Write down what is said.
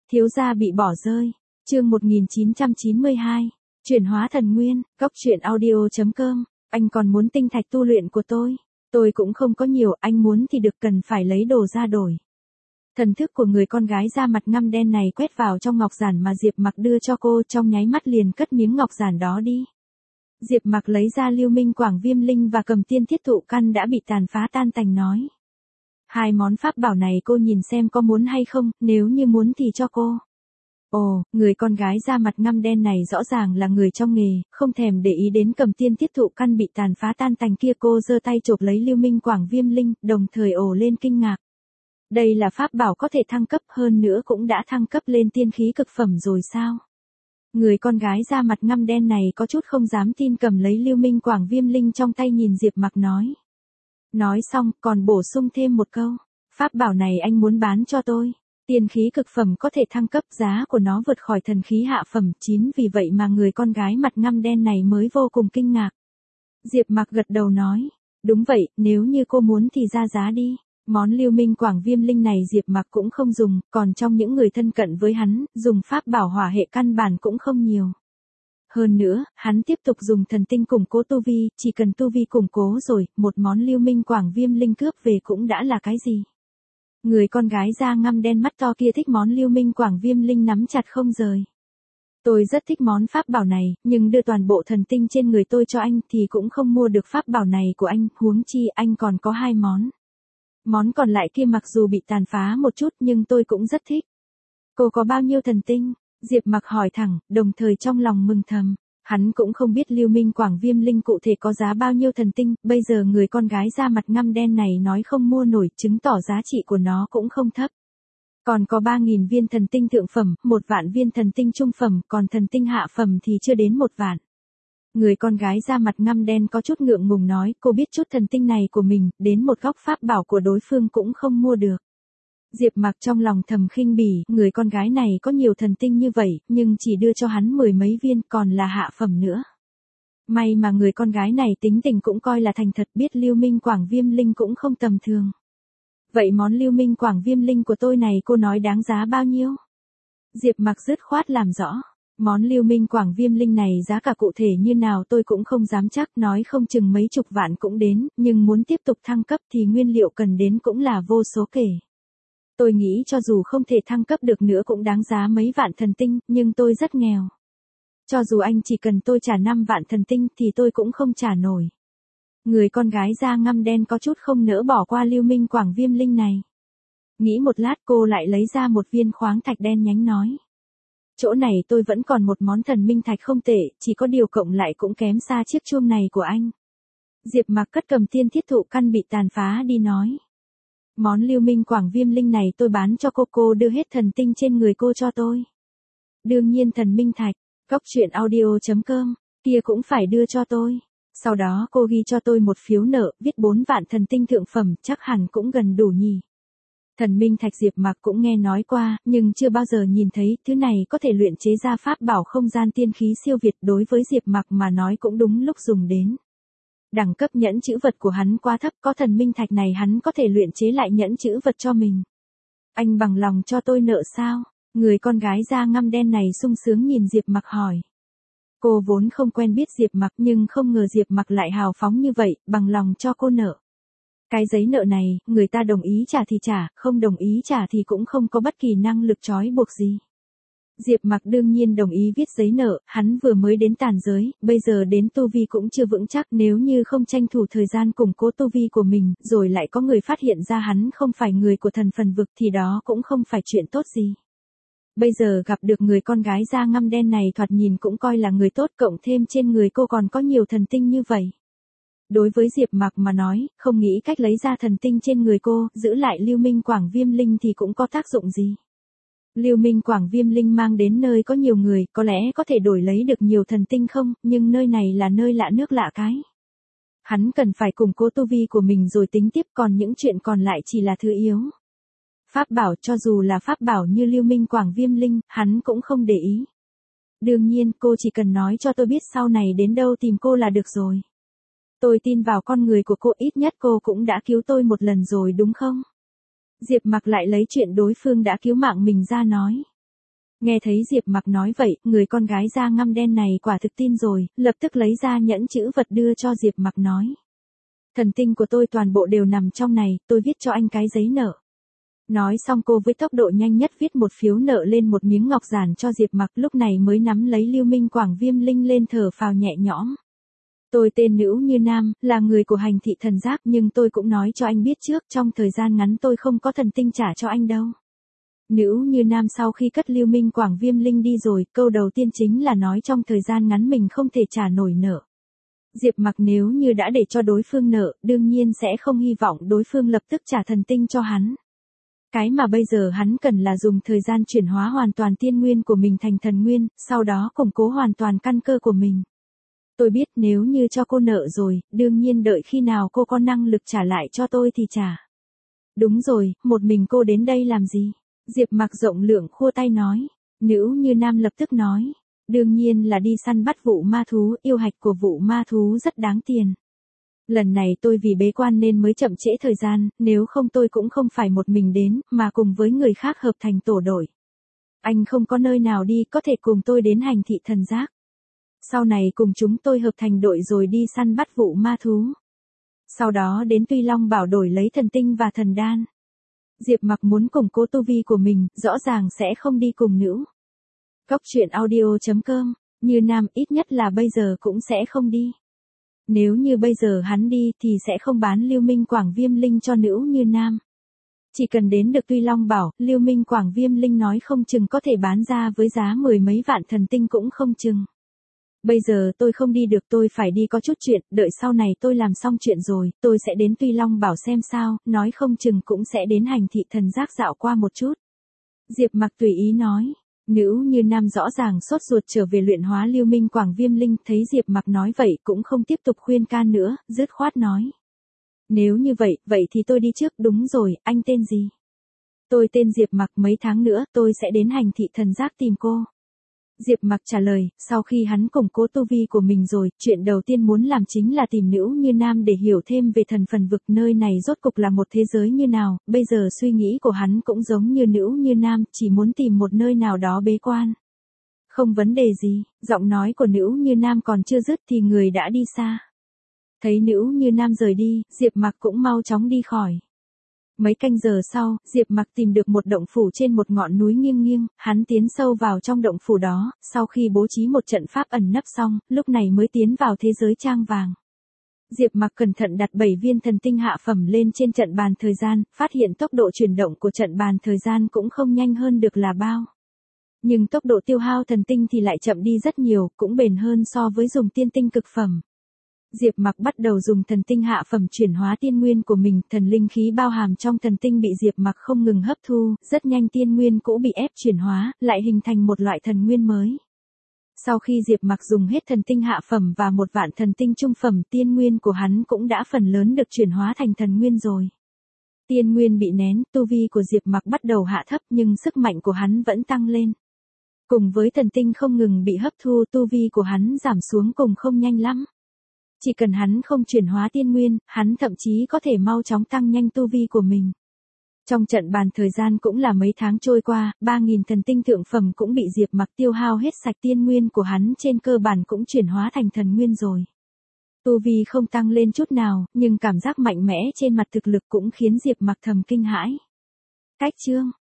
Thiếu gia bị bỏ rơi. Chương 1992. Chuyển hóa thần nguyên, góc truyện audio.com. Anh còn muốn tinh thạch tu luyện của tôi? Tôi cũng không có nhiều, anh muốn thì được, cần phải lấy đồ ra đổi. Thần thức của người con gái da mặt ngăm đen này quét vào trong ngọc giản mà Diệp Mặc đưa cho cô, trong nháy mắt liền cất miếng ngọc giản đó đi. Diệp Mặc lấy ra Lưu Minh Quảng Viêm Linh và Cầm Tiên Thiết Thụ Căn đã bị tàn phá tan tành nói. Hai món pháp bảo này cô nhìn xem có muốn hay không, nếu như muốn thì cho cô. Ồ, người con gái da mặt ngăm đen này rõ ràng là người trong nghề, không thèm để ý đến Cầm Tiên Thiết Thụ Căn bị tàn phá tan tành kia, cô giơ tay chộp lấy Lưu Minh Quảng Viêm Linh, đồng thời ồ lên kinh ngạc. Đây là pháp bảo có thể thăng cấp, hơn nữa cũng đã thăng cấp lên tiên khí cực phẩm rồi sao? Người con gái da mặt ngăm đen này có chút không dám tin, cầm lấy Lưu Minh Quảng Viêm Linh trong tay nhìn Diệp Mặc nói. Nói xong, còn bổ sung thêm một câu. Pháp bảo này anh muốn bán cho tôi. Tiên khí cực phẩm có thể thăng cấp, giá của nó vượt khỏi thần khí hạ phẩm 9, vì vậy mà người con gái mặt ngăm đen này mới vô cùng kinh ngạc. Diệp Mặc gật đầu nói. Đúng vậy, nếu như cô muốn thì ra giá đi. Món Lưu Minh Quảng Viêm Linh này Diệp Mặc cũng không dùng, còn trong những người thân cận với hắn, dùng pháp bảo hỏa hệ căn bản cũng không nhiều. Hơn nữa, hắn tiếp tục dùng thần tinh củng cố tu vi, chỉ cần tu vi củng cố rồi, một món Lưu Minh Quảng Viêm Linh cướp về cũng đã là cái gì. Người con gái da ngăm đen mắt to kia thích món Lưu Minh Quảng Viêm Linh nắm chặt không rời. Tôi rất thích món pháp bảo này, nhưng đưa toàn bộ thần tinh trên người tôi cho anh thì cũng không mua được pháp bảo này của anh, huống chi anh còn có 2 món. Món còn lại kia mặc dù bị tàn phá một chút nhưng tôi cũng rất thích. Cô có bao nhiêu thần tinh? Diệp Mặc hỏi thẳng, đồng thời trong lòng mừng thầm. Hắn cũng không biết Lưu Minh Quảng Viêm Linh cụ thể có giá bao nhiêu thần tinh, bây giờ người con gái da mặt ngăm đen này nói không mua nổi, chứng tỏ giá trị của nó cũng không thấp. Còn có 3.000 viên thần tinh thượng phẩm, 1 vạn viên thần tinh trung phẩm, còn thần tinh hạ phẩm thì chưa đến 1 vạn. Người con gái da mặt ngăm đen có chút ngượng ngùng nói, cô biết chút thần tinh này của mình, đến một góc pháp bảo của đối phương cũng không mua được. Diệp Mặc trong lòng thầm khinh bỉ, người con gái này có nhiều thần tinh như vậy, nhưng chỉ đưa cho hắn 10 mấy viên, còn là hạ phẩm nữa. May mà người con gái này tính tình cũng coi là thành thật, biết Lưu Minh Quảng Viêm Linh cũng không tầm thường. Vậy món Lưu Minh Quảng Viêm Linh của tôi này cô nói đáng giá bao nhiêu? Diệp Mặc dứt khoát làm rõ. Món Lưu Minh Quảng Viêm Linh này giá cả cụ thể như nào tôi cũng không dám chắc, nói không chừng mấy chục vạn cũng đến, nhưng muốn tiếp tục thăng cấp thì nguyên liệu cần đến cũng là vô số kể. Tôi nghĩ cho dù không thể thăng cấp được nữa cũng đáng giá mấy vạn thần tinh, nhưng tôi rất nghèo. Cho dù anh chỉ cần tôi trả 5 vạn thần tinh thì tôi cũng không trả nổi. Người con gái da ngăm đen có chút không nỡ bỏ qua Lưu Minh Quảng Viêm Linh này. Nghĩ một lát cô lại lấy ra một viên khoáng thạch đen nhánh nói. Chỗ này tôi vẫn còn một món thần minh thạch không tệ, chỉ có điều cộng lại cũng kém xa chiếc chuông này của anh. Diệp Mặc cất Cầm Tiên Thiết Thụ Căn bị tàn phá đi nói. Món Lưu Minh Quảng Viêm Linh này tôi bán cho cô đưa hết thần tinh trên người cô cho tôi. Đương nhiên thần minh thạch, góc truyện audio.com, kia cũng phải đưa cho tôi. Sau đó cô ghi cho tôi một phiếu nợ, viết 4 vạn thần tinh thượng phẩm, chắc hẳn cũng gần đủ nhỉ. Thần minh thạch Diệp Mặc cũng nghe nói qua, nhưng chưa bao giờ nhìn thấy, thứ này có thể luyện chế ra pháp bảo không gian tiên khí siêu việt, đối với Diệp Mặc mà nói cũng đúng lúc dùng đến. Đẳng cấp nhẫn chữ vật của hắn quá thấp, có thần minh thạch này hắn có thể luyện chế lại nhẫn chữ vật cho mình. Anh bằng lòng cho tôi nợ sao? Người con gái da ngăm đen này sung sướng nhìn Diệp Mặc hỏi. Cô vốn không quen biết Diệp Mặc nhưng không ngờ Diệp Mặc lại hào phóng như vậy, bằng lòng cho cô nợ. Cái giấy nợ này, người ta đồng ý trả thì trả, không đồng ý trả thì cũng không có bất kỳ năng lực trói buộc gì. Diệp Mặc đương nhiên đồng ý viết giấy nợ, hắn vừa mới đến tàn giới, bây giờ đến tu vi cũng chưa vững chắc, nếu như không tranh thủ thời gian củng cố tu vi của mình, rồi lại có người phát hiện ra hắn không phải người của thần phần vực thì đó cũng không phải chuyện tốt gì. Bây giờ gặp được người con gái da ngăm đen này thoạt nhìn cũng coi là người tốt, cộng thêm trên người cô còn có nhiều thần tinh như vậy. Đối với Diệp Mặc mà nói, không nghĩ cách lấy ra thần tinh trên người cô, giữ lại Lưu Minh Quảng Viêm Linh thì cũng có tác dụng gì. Lưu Minh Quảng Viêm Linh mang đến nơi có nhiều người, có lẽ có thể đổi lấy được nhiều thần tinh không, nhưng nơi này là nơi lạ nước lạ cái. Hắn cần phải củng cố tu vi của mình rồi tính tiếp, còn những chuyện còn lại chỉ là thứ yếu. Pháp bảo, cho dù là pháp bảo như Lưu Minh Quảng Viêm Linh, hắn cũng không để ý. Đương nhiên, cô chỉ cần nói cho tôi biết sau này đến đâu tìm cô là được rồi. Tôi tin vào con người của cô, ít nhất cô cũng đã cứu tôi một lần rồi đúng không? Diệp Mặc lại lấy chuyện đối phương đã cứu mạng mình ra nói. Nghe thấy Diệp Mặc nói vậy, người con gái da ngăm đen này quả thực tin rồi, lập tức lấy ra nhẫn chữ vật đưa cho Diệp Mặc nói. Thần tinh của tôi toàn bộ đều nằm trong này, tôi viết cho anh cái giấy nợ. Nói xong cô với tốc độ nhanh nhất viết một phiếu nợ lên một miếng ngọc giản cho Diệp Mặc, lúc này mới nắm lấy Lưu Minh Quảng Viêm Linh lên thở phào nhẹ nhõm. Tôi tên Nữu Như Nam, là người của hành thị thần giác, nhưng tôi cũng nói cho anh biết trước, trong thời gian ngắn tôi không có thần tinh trả cho anh đâu. Nữu Như Nam sau khi cất Lưu Minh Quảng Viêm Linh đi rồi, câu đầu tiên chính là nói trong thời gian ngắn mình không thể trả nổi nợ. Diệp Mặc nếu như đã để cho đối phương nợ, đương nhiên sẽ không hy vọng đối phương lập tức trả thần tinh cho hắn. Cái mà bây giờ hắn cần là dùng thời gian chuyển hóa hoàn toàn tiên nguyên của mình thành thần nguyên, sau đó củng cố hoàn toàn căn cơ của mình. Tôi biết nếu như cho cô nợ rồi, đương nhiên đợi khi nào cô có năng lực trả lại cho tôi thì trả. Đúng rồi, một mình cô đến đây làm gì? Diệp Mặc rộng lượng khua tay nói. Nữu Như Nam lập tức nói. Đương nhiên là đi săn bắt vụ ma thú, yêu hạch của vụ ma thú rất đáng tiền. Lần này tôi vì bế quan nên mới chậm trễ thời gian, nếu không tôi cũng không phải một mình đến, mà cùng với người khác hợp thành tổ đội. Anh không có nơi nào đi, có thể cùng tôi đến hành thị thần giác. Sau này cùng chúng tôi hợp thành đội rồi đi săn bắt vụ ma thú. Sau đó đến Tuy Long Bảo đổi lấy thần tinh và thần đan. Diệp Mặc muốn củng cố tu vi của mình, rõ ràng sẽ không đi cùng Nữu. Cốc truyện audio.com, Như Nam ít nhất là bây giờ cũng sẽ không đi. Nếu như bây giờ hắn đi thì sẽ không bán Lưu Minh Quảng Viêm Linh cho Nữu Như Nam. Chỉ cần đến được Tuy Long Bảo, Lưu Minh Quảng Viêm Linh nói không chừng có thể bán ra với giá 10 mấy vạn thần tinh cũng không chừng. Bây giờ tôi không đi được, tôi phải đi có chút chuyện, đợi sau này tôi làm xong chuyện rồi, tôi sẽ đến Tuy Long Bảo xem sao, nói không chừng cũng sẽ đến hành thị thần giác dạo qua một chút. Diệp Mặc tùy ý nói. Nữu Như Nam rõ ràng sốt ruột trở về luyện hóa Lưu Minh Quảng Viêm Linh, thấy Diệp Mặc nói vậy cũng không tiếp tục khuyên can nữa, dứt khoát nói. Nếu như vậy, vậy thì tôi đi trước. Đúng rồi, anh tên gì? Tôi tên Diệp Mặc, mấy tháng nữa tôi sẽ đến hành thị thần giác tìm cô. Diệp Mặc trả lời, sau khi hắn củng cố tu vi của mình rồi, chuyện đầu tiên muốn làm chính là tìm Nữu Như Nam để hiểu thêm về thần phần vực, nơi này rốt cục là một thế giới như nào. Bây giờ suy nghĩ của hắn cũng giống như Nữu Như Nam, chỉ muốn tìm một nơi nào đó bế quan. Không vấn đề gì, giọng nói của Nữu Như Nam còn chưa dứt thì người đã đi xa. Thấy Nữu Như Nam rời đi, Diệp Mặc cũng mau chóng đi khỏi. Mấy canh giờ sau, Diệp Mặc tìm được một động phủ trên một ngọn núi nghiêng nghiêng, hắn tiến sâu vào trong động phủ đó, sau khi bố trí một trận pháp ẩn nấp xong, lúc này mới tiến vào thế giới trang vàng. Diệp Mặc cẩn thận đặt 7 viên thần tinh hạ phẩm lên trên trận bàn thời gian, phát hiện tốc độ chuyển động của trận bàn thời gian cũng không nhanh hơn được là bao. Nhưng tốc độ tiêu hao thần tinh thì lại chậm đi rất nhiều, cũng bền hơn so với dùng tiên tinh cực phẩm. Diệp Mặc bắt đầu dùng thần tinh hạ phẩm chuyển hóa tiên nguyên của mình, thần linh khí bao hàm trong thần tinh bị Diệp Mặc không ngừng hấp thu, rất nhanh tiên nguyên cũ bị ép chuyển hóa, lại hình thành một loại thần nguyên mới. Sau khi Diệp Mặc dùng hết thần tinh hạ phẩm và 1 vạn thần tinh trung phẩm, tiên nguyên của hắn cũng đã phần lớn được chuyển hóa thành thần nguyên rồi. Tiên nguyên bị nén, tu vi của Diệp Mặc bắt đầu hạ thấp nhưng sức mạnh của hắn vẫn tăng lên. Cùng với thần tinh không ngừng bị hấp thu, tu vi của hắn giảm xuống cùng không nhanh lắm. Chỉ cần hắn không chuyển hóa tiên nguyên, hắn thậm chí có thể mau chóng tăng nhanh tu vi của mình. Trong trận bàn thời gian cũng là mấy tháng trôi qua, 3.000 thần tinh thượng phẩm cũng bị Diệp Mặc tiêu hao hết sạch, tiên nguyên của hắn trên cơ bản cũng chuyển hóa thành thần nguyên rồi. Tu vi không tăng lên chút nào, nhưng cảm giác mạnh mẽ trên mặt thực lực cũng khiến Diệp Mặc thầm kinh hãi. Cách chương